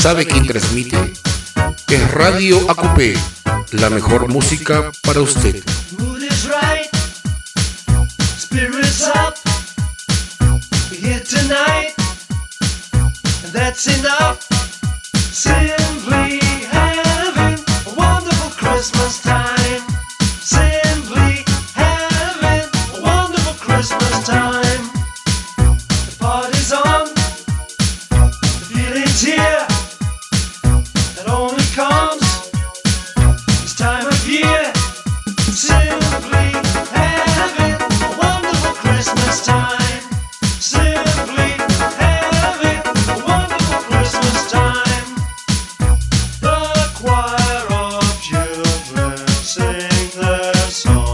sabe quién transmite. Es Radio AQP, la mejor música para usted. Mood is right, spirits up. We're here tonight, and that's enough. Simply having a wonderful Christmas time. Simply having a wonderful Christmas time. The party's on, the feeling's here. That only comes this time of year. Simply having a wonderful Christmas time. Simply having a wonderful Christmas time. The choir of children sing their song.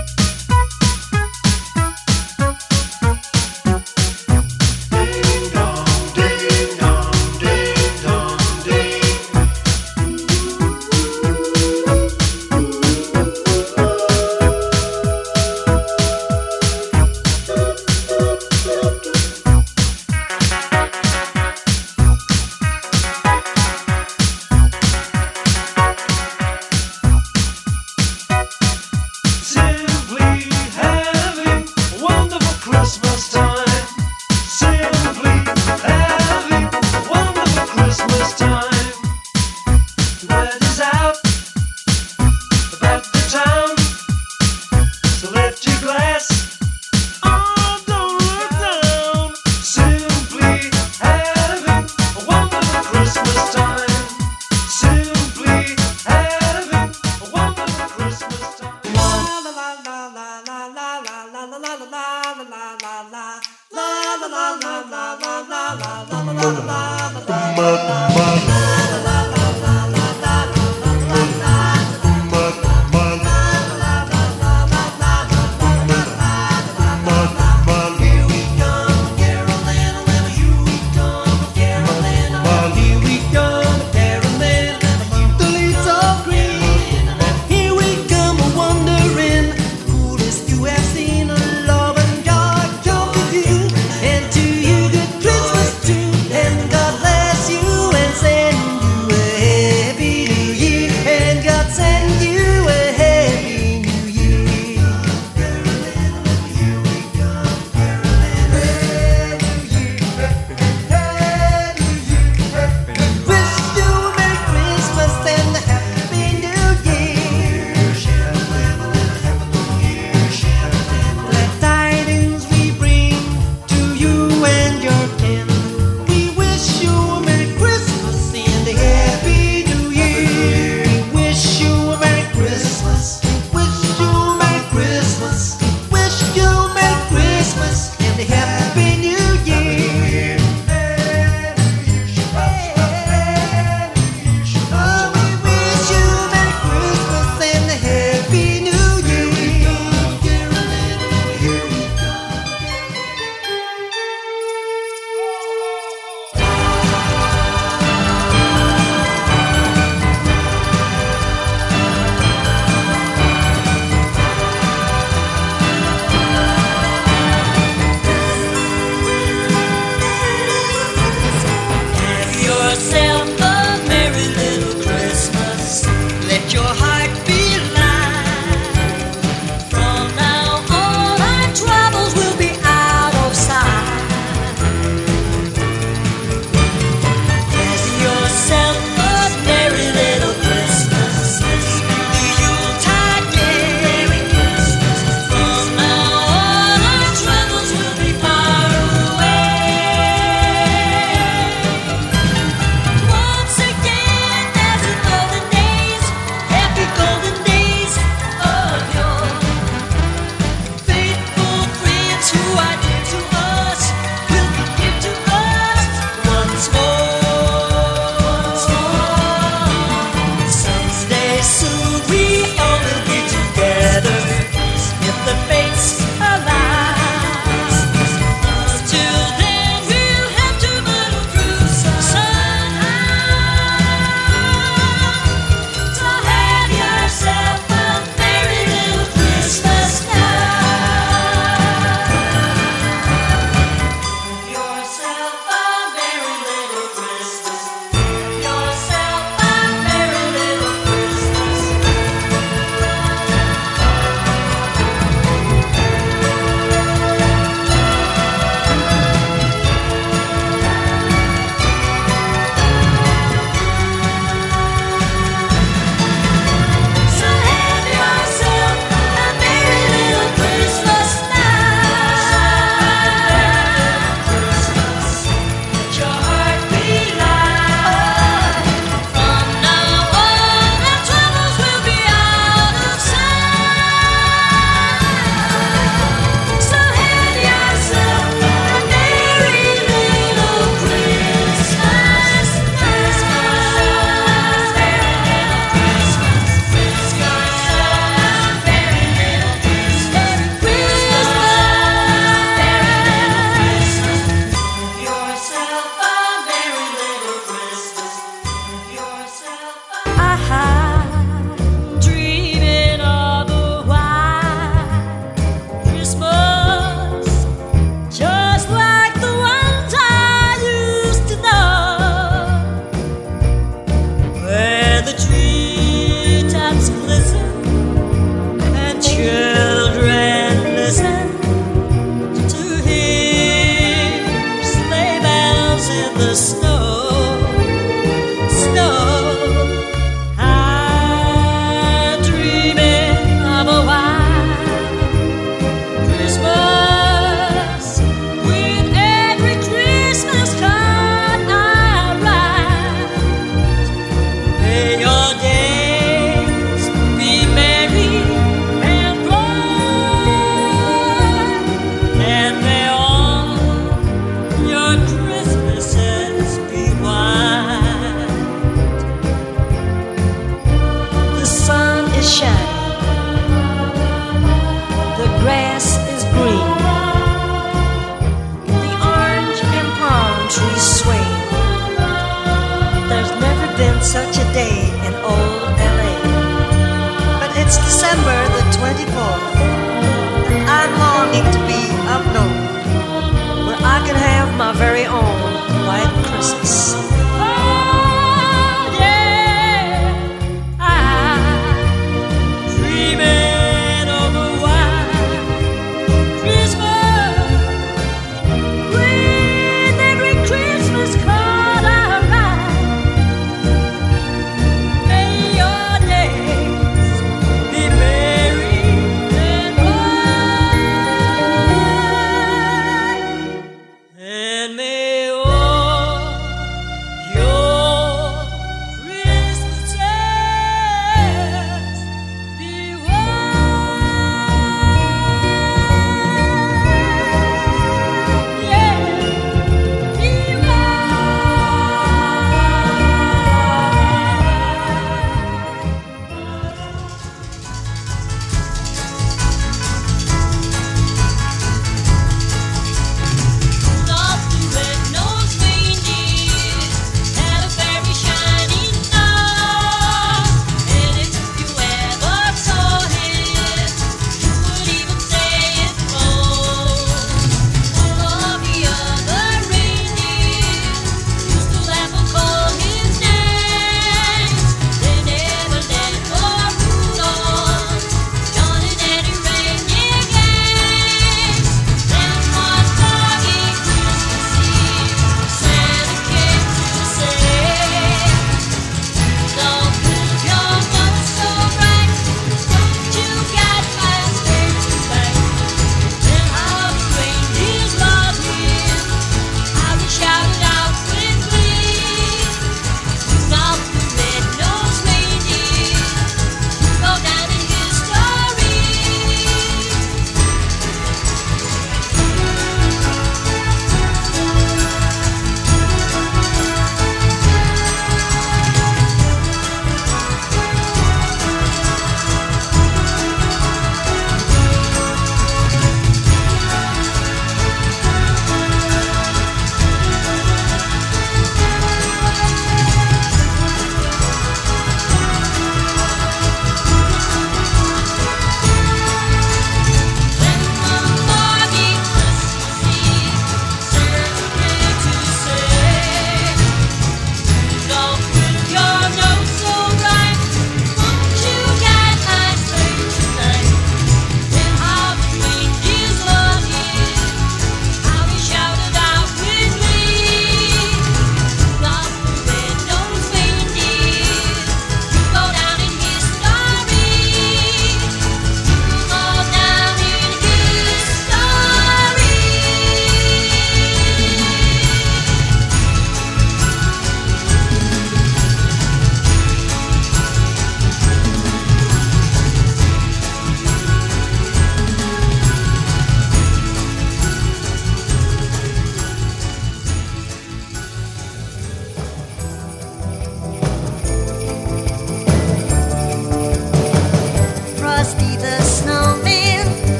Ding dong, ding dong, ding dong, ding. shining. The grass is green. The orange and palm trees swing. There's never been such a day in old LA. But it's December the 24th. And I'm longing to be up north, where I can have my very own white Christmas.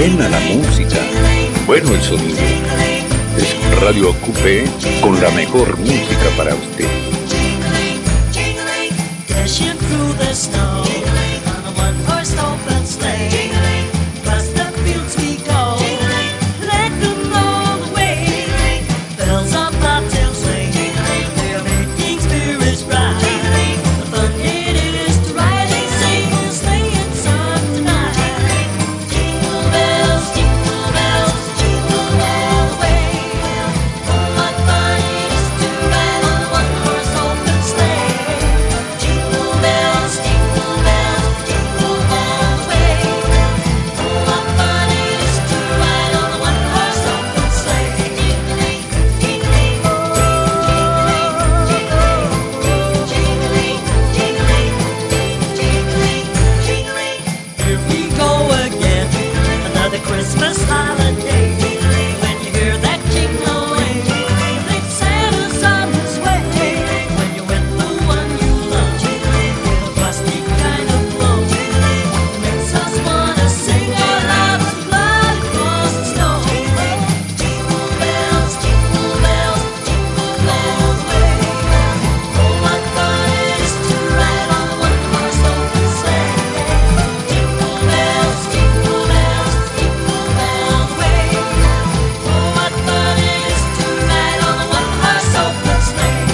buena la música, bueno el sonido. Es Radio Ocupe con la mejor música para usted. Dashing through the snow on a one-horse open sleigh. Across the fields we go, let them all the way. Bells on bobtails ring, they're making spirits bright. The fun it is to ride and sing a sleighing song tonight. Jingle bells, jingle all the way. Oh, what fun it is to ride on a one-horse open sleigh. Jingle bells, jingle all the way. Oh, what fun it is to ride on a one-horse open sleigh. Jingling, jingling, jingling. Here we go again, another Christmas holiday. When you hear that jingle ring, think Santa's on his way. When you're with the one you love, with a rusty kind of glow, makes us wanna sing out loud as we glide across the snow. Jingle bells, jingle all the way. Oh, what fun it is to ride on a one-horse open sleigh. Jingle bells, jingle all the way. Oh, what fun it is to ride on a one-horse open sleigh.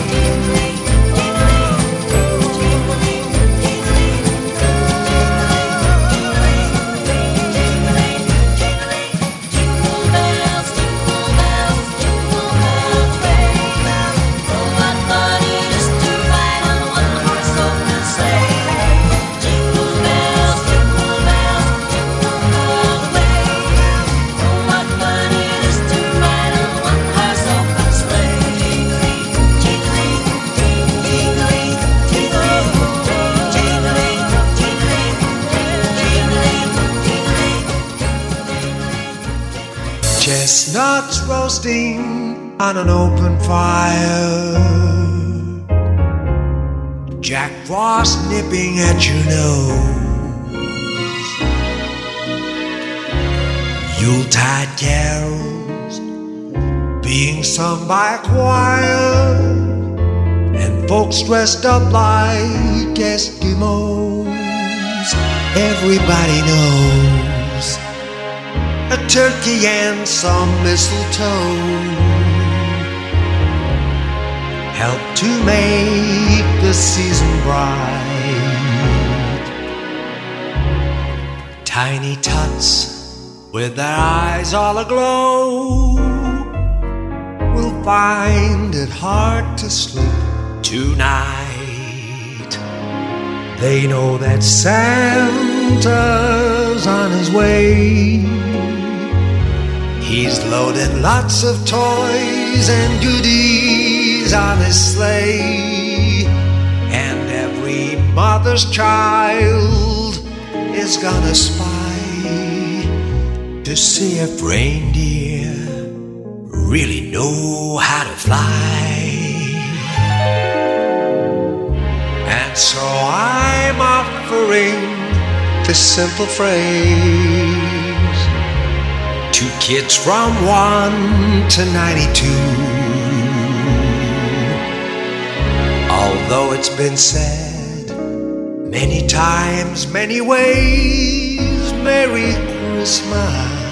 Jingle bells, jingle all the way. Oh, what fun it is to ride on a one-horse open sleigh. Jingle bells, jingle all the way. Oh, what fun it is to ride on a one-horse open sleigh. Jingling, jingling, Chestnuts roasting on an open fire. Jack Frost nipping at your nose. Yuletide carols being sung by a choir, and folks dressed up like Eskimos. Everybody knows a turkey and some mistletoe help to make the season bright. Tiny tots with their eyes all aglow will find it hard to sleep tonight. They know that Santa's on his way. He's loaded lots of toys and goodies on his sleigh, and every mother's child is gonna spy to see if reindeer really know how to fly. And so I'm offering this simple phrase to kids from 1 to 92. Although it's been said many times, many ways, Merry Christmas.